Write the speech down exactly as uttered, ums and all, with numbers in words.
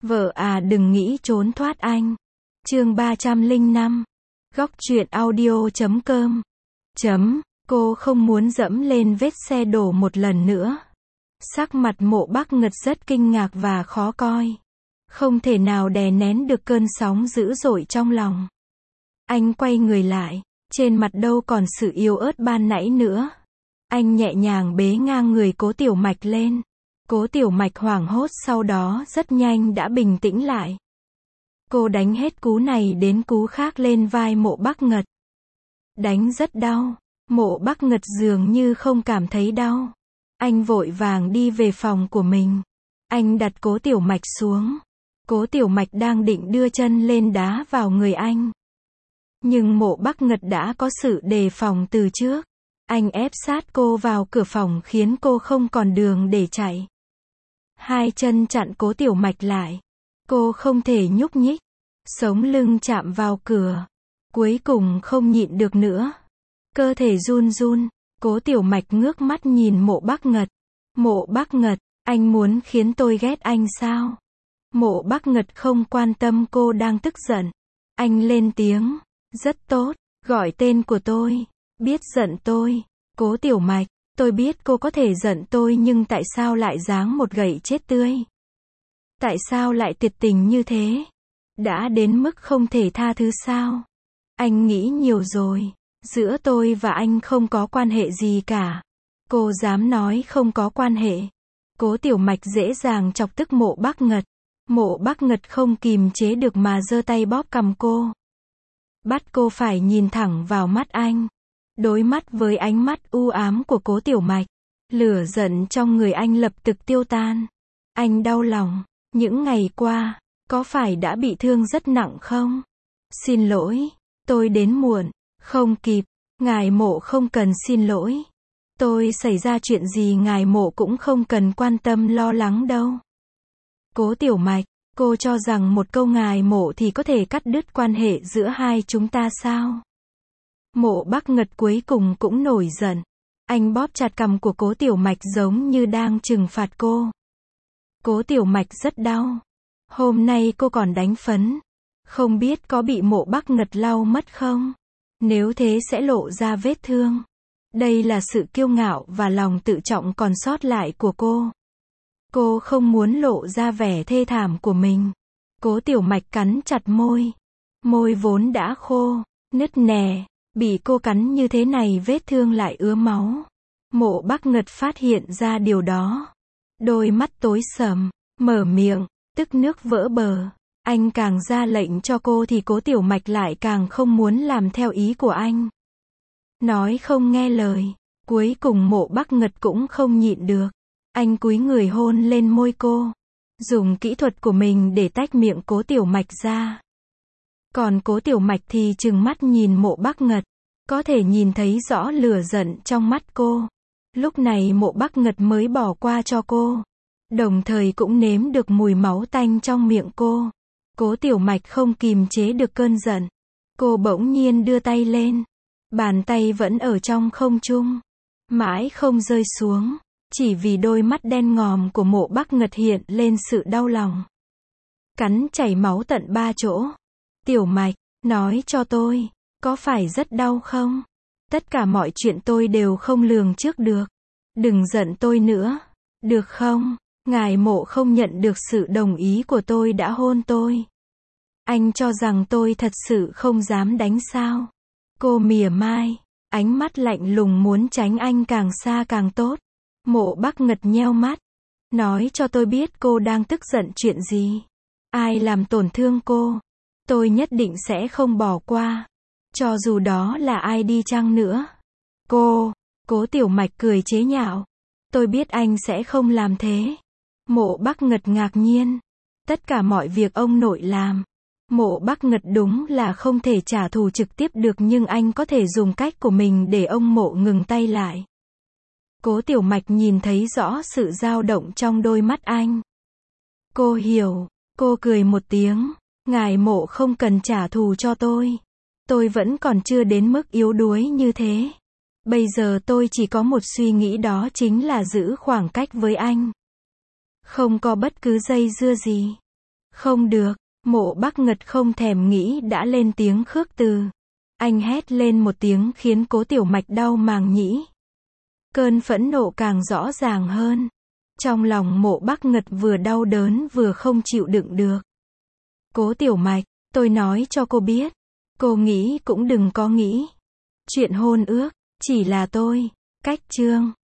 Vợ à đừng nghĩ trốn thoát anh. Chương ba trăm lẻ năm. Góc truyện audio chấm com. Chấm, cô không muốn dẫm lên vết xe đổ một lần nữa. Sắc mặt Mộ Bắc Ngật rất kinh ngạc và khó coi. Không thể nào đè nén được cơn sóng dữ dội trong lòng. Anh quay người lại, trên mặt đâu còn sự yếu ớt ban nãy nữa. Anh nhẹ nhàng bế ngang người Cố Tiểu Mạch lên. Cố Tiểu Mạch hoảng hốt sau đó rất nhanh đã bình tĩnh lại. Cô đánh hết cú này đến cú khác lên vai Mộ Bắc Ngật. Đánh rất đau. Mộ Bắc Ngật dường như không cảm thấy đau. Anh vội vàng đi về phòng của mình. Anh đặt Cố Tiểu Mạch xuống. Cố Tiểu Mạch đang định đưa chân lên đá vào người anh. Nhưng Mộ Bắc Ngật đã có sự đề phòng từ trước. Anh ép sát cô vào cửa phòng khiến cô không còn đường để chạy. Hai chân chặn Cố Tiểu Mạch lại. Cô không thể nhúc nhích. Sống lưng chạm vào cửa. Cuối cùng không nhịn được nữa. Cơ thể run run. Cố Tiểu Mạch ngước mắt nhìn Mộ Bắc Ngật. Mộ Bắc Ngật, anh muốn khiến tôi ghét anh sao? Mộ Bắc Ngật không quan tâm cô đang tức giận. Anh lên tiếng. Rất tốt, gọi tên của tôi. Biết giận tôi. Cố Tiểu Mạch, tôi biết cô có thể giận tôi nhưng tại sao lại giáng một gậy chết tươi? Tại sao lại tuyệt tình như thế? Đã đến mức không thể tha thứ sao? Anh nghĩ nhiều rồi. Giữa tôi và anh không có quan hệ gì cả. Cô dám nói không có quan hệ. Cố Tiểu Mạch dễ dàng chọc tức Mộ Bắc Ngật. Mộ Bắc Ngật không kìm chế được mà giơ tay bóp cằm cô. Bắt cô phải nhìn thẳng vào mắt anh. Đối mắt với ánh mắt u ám của Cố Tiểu Mạch. Lửa giận trong người anh lập tức tiêu tan. Anh đau lòng. Những ngày qua, có phải đã bị thương rất nặng không? Xin lỗi, tôi đến muộn. Không kịp, ngài Mộ không cần xin lỗi. Tôi xảy ra chuyện gì ngài Mộ cũng không cần quan tâm lo lắng đâu. Cố Tiểu Mạch, cô cho rằng một câu ngài Mộ thì có thể cắt đứt quan hệ giữa hai chúng ta sao? Mộ Bắc Ngật cuối cùng cũng nổi giận. Anh bóp chặt cằm của Cố Tiểu Mạch giống như đang trừng phạt cô. Cố Tiểu Mạch rất đau. Hôm nay cô còn đánh phấn. Không biết có bị Mộ Bắc Ngật lau mất không? Nếu thế sẽ lộ ra vết thương. Đây là sự kiêu ngạo và lòng tự trọng còn sót lại của cô. Cô không muốn lộ ra vẻ thê thảm của mình. Cố Tiểu Mạch cắn chặt môi. Môi vốn đã khô, nứt nẻ. Bị cô cắn như thế này vết thương lại ứa máu. Mộ Bắc Ngật phát hiện ra điều đó. Đôi mắt tối sầm, mở miệng, tức nước vỡ bờ. Anh càng ra lệnh cho cô thì Cố Tiểu Mạch lại càng không muốn làm theo ý của anh. Nói không nghe lời. Cuối cùng Mộ Bắc Ngật cũng không nhịn được. Anh cúi người hôn lên môi cô. Dùng kỹ thuật của mình để tách miệng Cố Tiểu Mạch ra. Còn Cố Tiểu Mạch thì trừng mắt nhìn Mộ Bắc Ngật. Có thể nhìn thấy rõ lửa giận trong mắt cô. Lúc này Mộ Bắc Ngật mới bỏ qua cho cô. Đồng thời cũng nếm được mùi máu tanh trong miệng cô. Cố Tiểu Mạch không kìm chế được cơn giận. Cô bỗng nhiên đưa tay lên. Bàn tay vẫn ở trong không trung. Mãi không rơi xuống. Chỉ vì đôi mắt đen ngòm của Mộ Bắc Ngật hiện lên sự đau lòng. Cắn chảy máu tận ba chỗ. Tiểu Mạch, nói cho tôi, có phải rất đau không? Tất cả mọi chuyện tôi đều không lường trước được. Đừng giận tôi nữa. Được không? Ngài Mộ không nhận được sự đồng ý của tôi đã hôn tôi. Anh cho rằng tôi thật sự không dám đánh sao? Cô mỉa mai. Ánh mắt lạnh lùng muốn tránh anh càng xa càng tốt. Mộ Bắc Ngật nheo mắt. Nói cho tôi biết cô đang tức giận chuyện gì. Ai làm tổn thương cô? Tôi nhất định sẽ không bỏ qua. Cho dù đó là ai đi chăng nữa. Cô, Cố Tiểu Mạch cười chế nhạo. Tôi biết anh sẽ không làm thế. Mộ Bắc Ngật ngạc nhiên. Tất cả mọi việc ông nội làm. Mộ Bắc Ngật đúng là không thể trả thù trực tiếp được nhưng anh có thể dùng cách của mình để ông Mộ ngừng tay lại. Cố Tiểu Mạch nhìn thấy rõ sự dao động trong đôi mắt anh. Cô hiểu. Cô cười một tiếng. Ngài Mộ không cần trả thù cho tôi. Tôi vẫn còn chưa đến mức yếu đuối như thế. Bây giờ tôi chỉ có một suy nghĩ đó chính là giữ khoảng cách với anh. Không có bất cứ dây dưa gì. Không được, Mộ Bắc Ngật không thèm nghĩ đã lên tiếng khước từ. Anh hét lên một tiếng khiến Cố Tiểu Mạch đau màng nhĩ. Cơn phẫn nộ càng rõ ràng hơn. Trong lòng Mộ Bắc Ngật vừa đau đớn vừa không chịu đựng được. Cố Tiểu Mạch, tôi nói cho cô biết. Cô nghĩ cũng đừng có nghĩ. Chuyện hôn ước, chỉ là tôi. Cách chương.